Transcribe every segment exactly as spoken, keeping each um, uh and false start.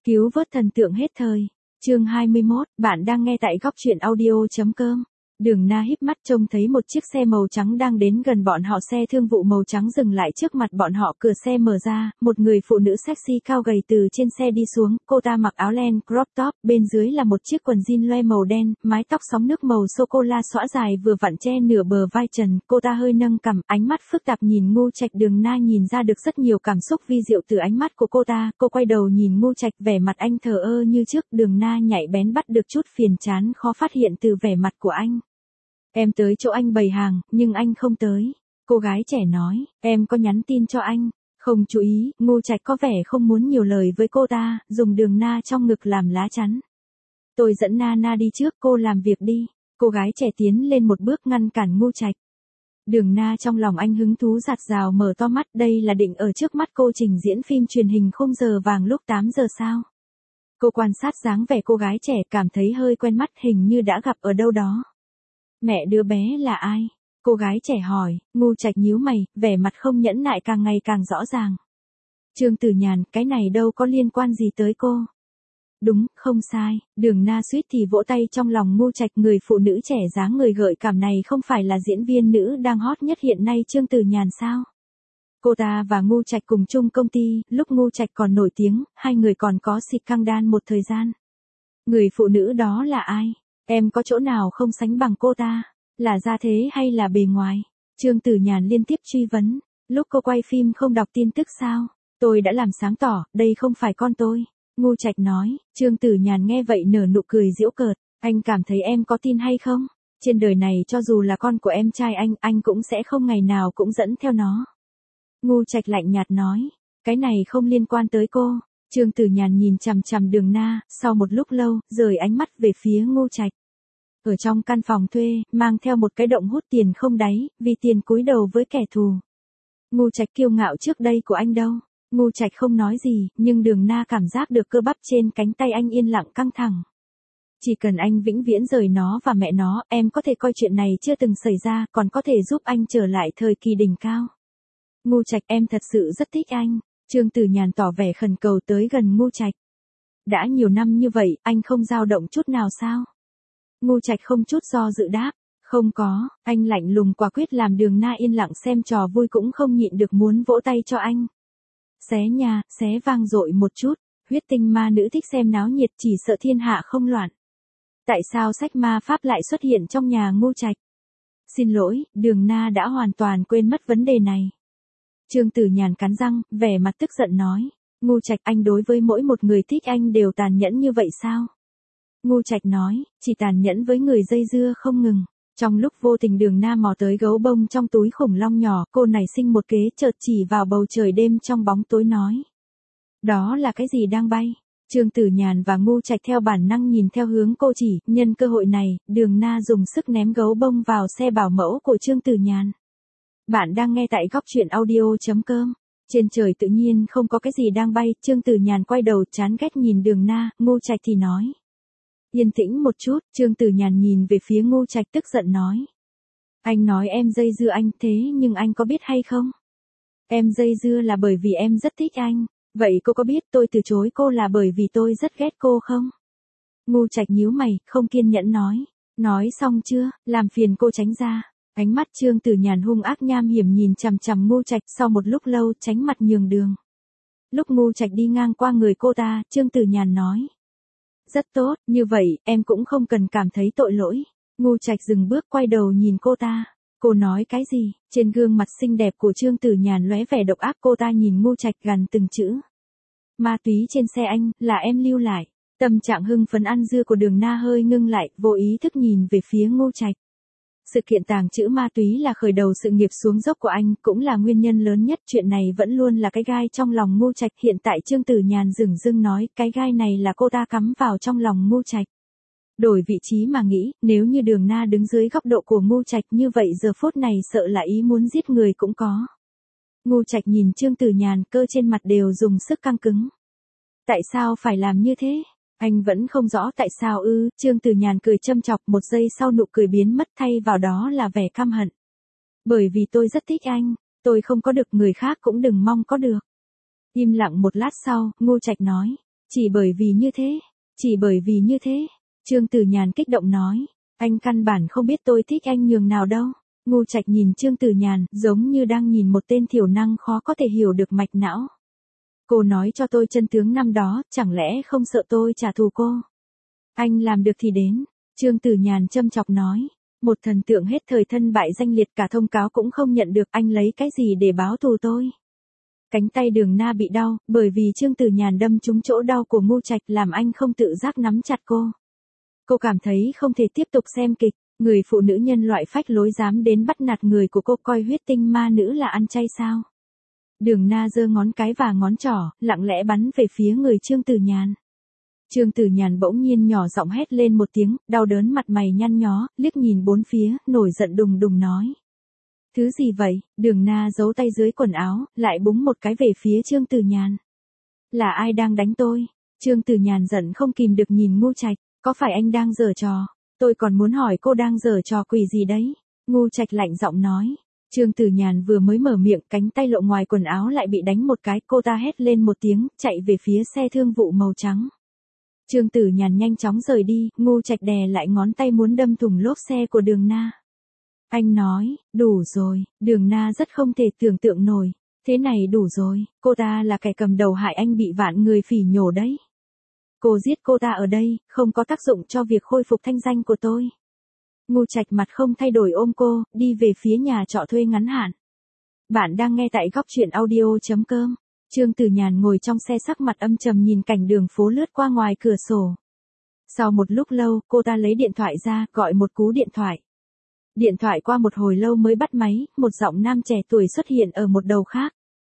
Cứu vớt thần tượng hết thời. Chương hai mươi mốt, bạn đang nghe tại góc truyện audio chấm com. Đường Na híp mắt trông thấy một chiếc xe màu trắng đang đến gần bọn họ, xe thương vụ màu trắng dừng lại trước mặt bọn họ, cửa xe mở ra, một người phụ nữ sexy cao gầy từ trên xe đi xuống, cô ta mặc áo len crop top, bên dưới là một chiếc quần jean loe màu đen, mái tóc sóng nước màu sô cô la xõa dài vừa vặn che nửa bờ vai trần, cô ta hơi nâng cằm, ánh mắt phức tạp nhìn Ngô Trạch. Đường Na nhìn ra được rất nhiều cảm xúc vi diệu từ ánh mắt của cô ta, cô quay đầu nhìn Ngô Trạch, vẻ mặt anh thờ ơ như trước. Đường Na nhạy bén bắt được chút phiền chán khó phát hiện từ vẻ mặt của anh. Em tới chỗ anh bày hàng, nhưng anh không tới. Cô gái trẻ nói, em có nhắn tin cho anh. Không chú ý, Ngô Trạch có vẻ không muốn nhiều lời với cô ta, dùng Đường Na trong ngực làm lá chắn. Tôi dẫn Na Na đi trước, cô làm việc đi. Cô gái trẻ tiến lên một bước ngăn cản Ngô Trạch. Đường Na trong lòng anh hứng thú giạt rào, mở to mắt, đây là định ở trước mắt cô trình diễn phim truyền hình khung giờ vàng lúc tám giờ sao? Cô quan sát dáng vẻ cô gái trẻ, cảm thấy hơi quen mắt, hình như đã gặp ở đâu đó. Mẹ đứa bé là ai? Cô gái trẻ hỏi. Ngô Trạch nhíu mày, vẻ mặt không nhẫn nại càng ngày càng rõ ràng. Trương Tử Nhàn, cái này đâu có liên quan gì tới cô. Đúng, không sai. Đường Na suýt thì vỗ tay trong lòng Ngô Trạch, người phụ nữ trẻ dáng người gợi cảm này không phải là diễn viên nữ đang hot nhất hiện nay Trương Tử Nhàn sao? Cô ta và Ngô Trạch cùng chung công ty, lúc Ngô Trạch còn nổi tiếng, hai người còn có xịt căng đan một thời gian. Người phụ nữ đó là ai? Em có chỗ nào không sánh bằng cô ta? Là gia thế hay là bề ngoài? Trương Tử Nhàn liên tiếp truy vấn. Lúc cô quay phim không đọc tin tức sao? Tôi đã làm sáng tỏ, đây không phải con tôi. Ngô Trạch nói. Trương Tử Nhàn nghe vậy nở nụ cười giễu cợt. Anh cảm thấy em có tin hay không? Trên đời này cho dù là con của em trai anh, anh cũng sẽ không ngày nào cũng dẫn theo nó. Ngô Trạch lạnh nhạt nói. Cái này không liên quan tới cô. Trương Tử Nhàn nhìn chằm chằm Đường Na, sau một lúc lâu, rời ánh mắt về phía Ngô Trạch. Ở trong căn phòng thuê, mang theo một cái động hút tiền không đáy, vì tiền cúi đầu với kẻ thù. Ngô Trạch kiêu ngạo trước đây của anh đâu. Ngô Trạch không nói gì, nhưng Đường Na cảm giác được cơ bắp trên cánh tay anh yên lặng căng thẳng. Chỉ cần anh vĩnh viễn rời nó và mẹ nó, em có thể coi chuyện này chưa từng xảy ra, còn có thể giúp anh trở lại thời kỳ đỉnh cao. Ngô Trạch, em thật sự rất thích anh. Trương Tử Nhàn tỏ vẻ khẩn cầu tới gần Ngô Trạch. Đã nhiều năm như vậy, anh không dao động chút nào sao? Ngô Trạch không chút do dự đáp. Không có, anh lạnh lùng quả quyết làm Đường Na yên lặng xem trò vui cũng không nhịn được muốn vỗ tay cho anh. Xé nhà, xé vang dội một chút, huyết tinh ma nữ thích xem náo nhiệt, chỉ sợ thiên hạ không loạn. Tại sao sách ma pháp lại xuất hiện trong nhà Ngô Trạch? Xin lỗi, Đường Na đã hoàn toàn quên mất vấn đề này. Trương Tử Nhàn cắn răng, vẻ mặt tức giận nói. Ngô Trạch, anh đối với mỗi một người thích anh đều tàn nhẫn như vậy sao? Ngô Trạch nói, chỉ tàn nhẫn với người dây dưa không ngừng. Trong lúc vô tình Đường Na mò tới gấu bông trong túi khủng long nhỏ, cô nảy sinh một kế, chợt chỉ vào bầu trời đêm trong bóng tối nói. Đó là cái gì đang bay? Trương Tử Nhàn và Ngô Trạch theo bản năng nhìn theo hướng cô chỉ, nhân cơ hội này, Đường Na dùng sức ném gấu bông vào xe bảo mẫu của Trương Tử Nhàn. Bạn đang nghe tại góc truyện audio chấm com. Trên trời tự nhiên không có cái gì đang bay, Trương Tử Nhàn quay đầu chán ghét nhìn Đường Na, Ngô Trạch thì nói. Yên tĩnh một chút, Trương Tử Nhàn nhìn về phía Ngô Trạch tức giận nói. Anh nói em dây dưa anh, thế nhưng anh có biết hay không? Em dây dưa là bởi vì em rất thích anh, vậy cô có biết tôi từ chối cô là bởi vì tôi rất ghét cô không? Ngô Trạch nhíu mày, không kiên nhẫn nói. Nói xong chưa, làm phiền cô tránh ra. Ánh mắt Trương Tử Nhàn hung ác nham hiểm nhìn chằm chằm Ngô Trạch, sau một lúc lâu tránh mặt nhường đường. Lúc Ngô Trạch đi ngang qua người cô ta, Trương Tử Nhàn nói. Rất tốt, như vậy, em cũng không cần cảm thấy tội lỗi. Ngô Trạch dừng bước quay đầu nhìn cô ta. Cô nói cái gì? Trên gương mặt xinh đẹp của Trương Tử Nhàn lóe vẻ độc ác, cô ta nhìn Ngô Trạch gằn từng chữ. Ma túy trên xe anh, là em lưu lại. Tâm trạng hưng phấn ăn dưa của Đường Na hơi ngưng lại, vô ý thức nhìn về phía Ngô Trạch. Sự kiện tàng trữ ma túy là khởi đầu sự nghiệp xuống dốc của anh, cũng là nguyên nhân lớn nhất, chuyện này vẫn luôn là cái gai trong lòng Ngô Trạch. Hiện tại Trương Tử Nhàn dửng dưng nói, cái gai này là cô ta cắm vào trong lòng Ngô Trạch. Đổi vị trí mà nghĩ, nếu như Đường Na đứng dưới góc độ của Ngô Trạch như vậy giờ phút này sợ là ý muốn giết người cũng có. Ngô Trạch nhìn Trương Tử Nhàn, cơ trên mặt đều dùng sức căng cứng. Tại sao phải làm như thế? Anh vẫn không rõ tại sao ư? Trương Tử Nhàn cười châm chọc, một giây sau nụ cười biến mất, thay vào đó là vẻ căm hận. Bởi vì tôi rất thích anh, tôi không có được, người khác cũng đừng mong có được. Im lặng một lát sau, Ngô Trạch nói. Chỉ bởi vì như thế, chỉ bởi vì như thế. Trương Tử Nhàn kích động nói, anh căn bản không biết tôi thích anh nhường nào đâu. Ngô Trạch nhìn Trương Tử Nhàn, giống như đang nhìn một tên thiểu năng khó có thể hiểu được mạch não. Cô nói cho tôi chân tướng năm đó, chẳng lẽ không sợ tôi trả thù cô? Anh làm được thì đến. Trương Tử Nhàn châm chọc nói, một thần tượng hết thời thân bại danh liệt cả thông cáo cũng không nhận được, anh lấy cái gì để báo thù tôi? Cánh tay Đường Na bị đau, bởi vì Trương Tử Nhàn đâm trúng chỗ đau của Ngô Trạch làm anh không tự giác nắm chặt cô. Cô cảm thấy không thể tiếp tục xem kịch, người phụ nữ nhân loại phách lối dám đến bắt nạt người của cô, coi huyết tinh ma nữ là ăn chay sao? Đường Na giơ ngón cái và ngón trỏ, lặng lẽ bắn về phía người Trương Tử Nhàn. Trương Tử Nhàn bỗng nhiên nhỏ giọng hét lên một tiếng, đau đớn mặt mày nhăn nhó, liếc nhìn bốn phía, nổi giận đùng đùng nói. Thứ gì vậy? Đường Na giấu tay dưới quần áo, lại búng một cái về phía Trương Tử Nhàn. Là ai đang đánh tôi? Trương Tử Nhàn giận không kìm được nhìn Ngô Trạch, có phải anh đang giở trò? Tôi còn muốn hỏi cô đang giở trò quỷ gì đấy? Ngô Trạch lạnh giọng nói. Trương Tử Nhàn vừa mới mở miệng, cánh tay lộ ngoài quần áo lại bị đánh một cái, cô ta hét lên một tiếng, chạy về phía xe thương vụ màu trắng. Trương Tử Nhàn nhanh chóng rời đi, Ngô Trạch đè lại ngón tay muốn đâm thủng lốp xe của Đường Na. Anh nói, đủ rồi. Đường Na rất không thể tưởng tượng nổi. Thế này đủ rồi, cô ta là kẻ cầm đầu hại anh bị vạn người phỉ nhổ đấy. Cô giết cô ta ở đây, không có tác dụng cho việc khôi phục thanh danh của tôi. Ngô Trạch mặt không thay đổi ôm cô, đi về phía nhà trọ thuê ngắn hạn. Bạn đang nghe tại góc truyện audio chấm com. Trương Tử Nhàn ngồi trong xe sắc mặt âm trầm nhìn cảnh đường phố lướt qua ngoài cửa sổ. Sau một lúc lâu, cô ta lấy điện thoại ra, gọi một cú điện thoại. Điện thoại qua một hồi lâu mới bắt máy, một giọng nam trẻ tuổi xuất hiện ở một đầu khác.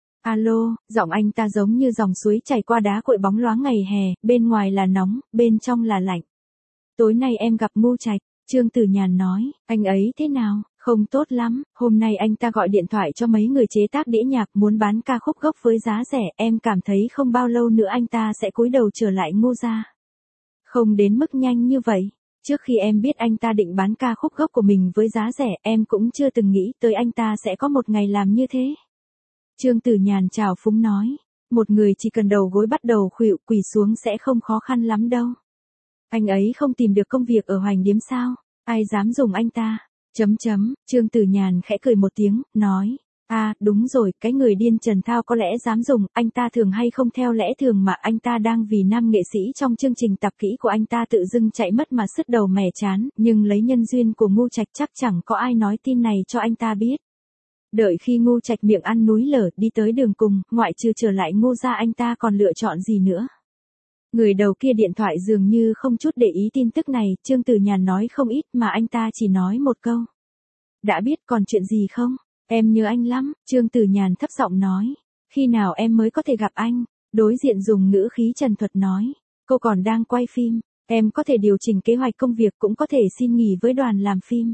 Alo, giọng anh ta giống như dòng suối chảy qua đá cuội bóng loáng ngày hè, bên ngoài là nóng, bên trong là lạnh. Tối nay em gặp Ngô Trạch, Trương Tử Nhàn nói, anh ấy thế nào? Không tốt lắm, hôm nay anh ta gọi điện thoại cho mấy người chế tác đĩa nhạc muốn bán ca khúc gốc với giá rẻ, em cảm thấy không bao lâu nữa anh ta sẽ cúi đầu trở lại Ngô gia. Không đến mức nhanh như vậy. Trước khi em biết anh ta định bán ca khúc gốc của mình với giá rẻ, em cũng chưa từng nghĩ tới anh ta sẽ có một ngày làm như thế. Trương Tử Nhàn chào phúng nói, một người chỉ cần đầu gối bắt đầu khuỵu quỳ xuống sẽ không khó khăn lắm đâu. Anh ấy không tìm được công việc ở Hoành Điếm sao? Ai dám dùng anh ta? Chấm chấm, Trương Tử Nhàn khẽ cười một tiếng, nói, à, đúng rồi, cái người điên Trần Thao có lẽ dám dùng, anh ta thường hay không theo lẽ thường mà anh ta đang vì nam nghệ sĩ trong chương trình tập kỹ của anh ta tự dưng chạy mất mà sứt đầu mẻ chán, nhưng lấy nhân duyên của Ngô Trạch chắc chẳng có ai nói tin này cho anh ta biết. Đợi khi Ngô Trạch miệng ăn núi lở đi tới đường cùng, ngoại trừ trở lại Ngô gia anh ta còn lựa chọn gì nữa. Người đầu kia điện thoại dường như không chút để ý tin tức này, Trương Tử Nhàn nói không ít mà anh ta chỉ nói một câu. Đã biết còn chuyện gì không? Em nhớ anh lắm, Trương Tử Nhàn thấp giọng nói. Khi nào em mới có thể gặp anh? Đối diện dùng ngữ khí trần thuật nói. Cô còn đang quay phim, em có thể điều chỉnh kế hoạch công việc cũng có thể xin nghỉ với đoàn làm phim.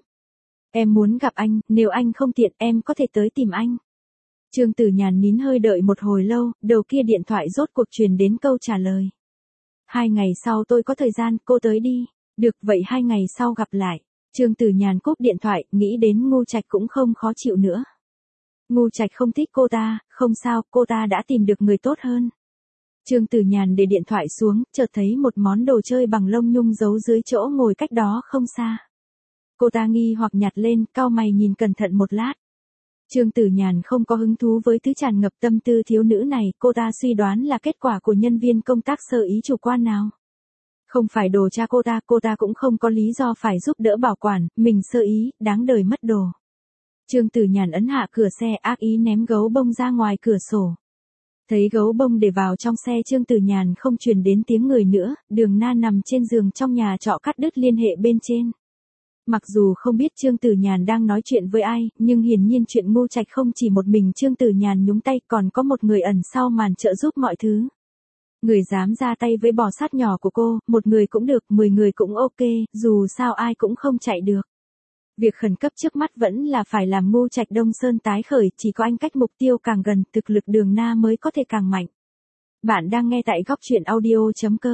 Em muốn gặp anh, nếu anh không tiện em có thể tới tìm anh. Trương Tử Nhàn nín hơi đợi một hồi lâu, đầu kia điện thoại rốt cuộc truyền đến câu trả lời. Hai ngày sau tôi có thời gian, cô tới đi. Được vậy hai ngày sau gặp lại. Trương Tử Nhàn cúp điện thoại, nghĩ đến Ngô Trạch cũng không khó chịu nữa. Ngô Trạch không thích cô ta, không sao, cô ta đã tìm được người tốt hơn. Trương Tử Nhàn để điện thoại xuống, chợt thấy một món đồ chơi bằng lông nhung giấu dưới chỗ ngồi cách đó không xa. Cô ta nghi hoặc nhặt lên, cau mày nhìn cẩn thận một lát. Trương Tử Nhàn không có hứng thú với thứ tràn ngập tâm tư thiếu nữ này, cô ta suy đoán là kết quả của nhân viên công tác sơ ý chủ quan nào. Không phải đồ cha cô ta, cô ta cũng không có lý do phải giúp đỡ bảo quản, mình sơ ý, đáng đời mất đồ. Trương Tử Nhàn ấn hạ cửa xe ác ý ném gấu bông ra ngoài cửa sổ. Thấy gấu bông để vào trong xe Trương Tử Nhàn không truyền đến tiếng người nữa, Đường Na nằm trên giường trong nhà trọ cắt đứt liên hệ bên trên. Mặc dù không biết Trương Tử Nhàn đang nói chuyện với ai, nhưng hiển nhiên chuyện Ngô Trạch không chỉ một mình Trương Tử Nhàn nhúng tay, còn có một người ẩn sau màn trợ giúp mọi thứ. Người dám ra tay với bò sát nhỏ của cô, một người cũng được, mười người cũng ok, dù sao ai cũng không chạy được. Việc khẩn cấp trước mắt vẫn là phải làm Ngô Trạch Đông Sơn tái khởi, chỉ có anh cách mục tiêu càng gần, thực lực Đường Na mới có thể càng mạnh. Bạn đang nghe tại góc truyện audio chấm com.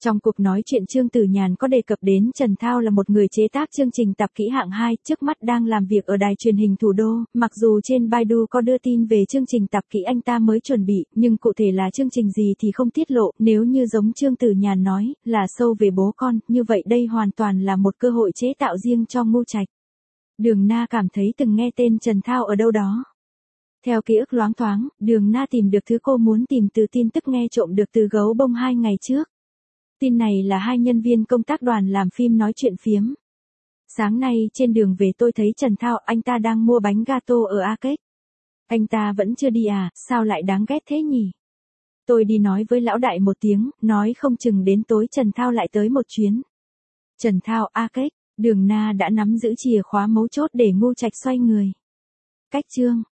Trong cuộc nói chuyện Trương Tử Nhàn có đề cập đến Trần Thao là một người chế tác chương trình tạp kỹ hạng hai, trước mắt đang làm việc ở đài truyền hình thủ đô, mặc dù trên Baidu có đưa tin về chương trình tạp kỹ anh ta mới chuẩn bị, nhưng cụ thể là chương trình gì thì không tiết lộ, nếu như giống Trương Tử Nhàn nói, là show về bố con, như vậy đây hoàn toàn là một cơ hội chế tạo riêng cho Ngô Trạch. Đường Na cảm thấy từng nghe tên Trần Thao ở đâu đó. Theo ký ức loáng thoáng, Đường Na tìm được thứ cô muốn tìm từ tin tức nghe trộm được từ Gấu Bông hai ngày trước. Tin này là hai nhân viên công tác đoàn làm phim nói chuyện phiếm. Sáng nay trên đường về tôi thấy Trần Thao, anh ta đang mua bánh gato ở Arcade. Anh ta vẫn chưa đi à, sao lại đáng ghét thế nhỉ? Tôi đi nói với lão đại một tiếng, nói không chừng đến tối Trần Thao lại tới một chuyến. Trần Thao, Arcade, Đường Na đã nắm giữ chìa khóa mấu chốt để Ngô Trạch xoay người. Cách chương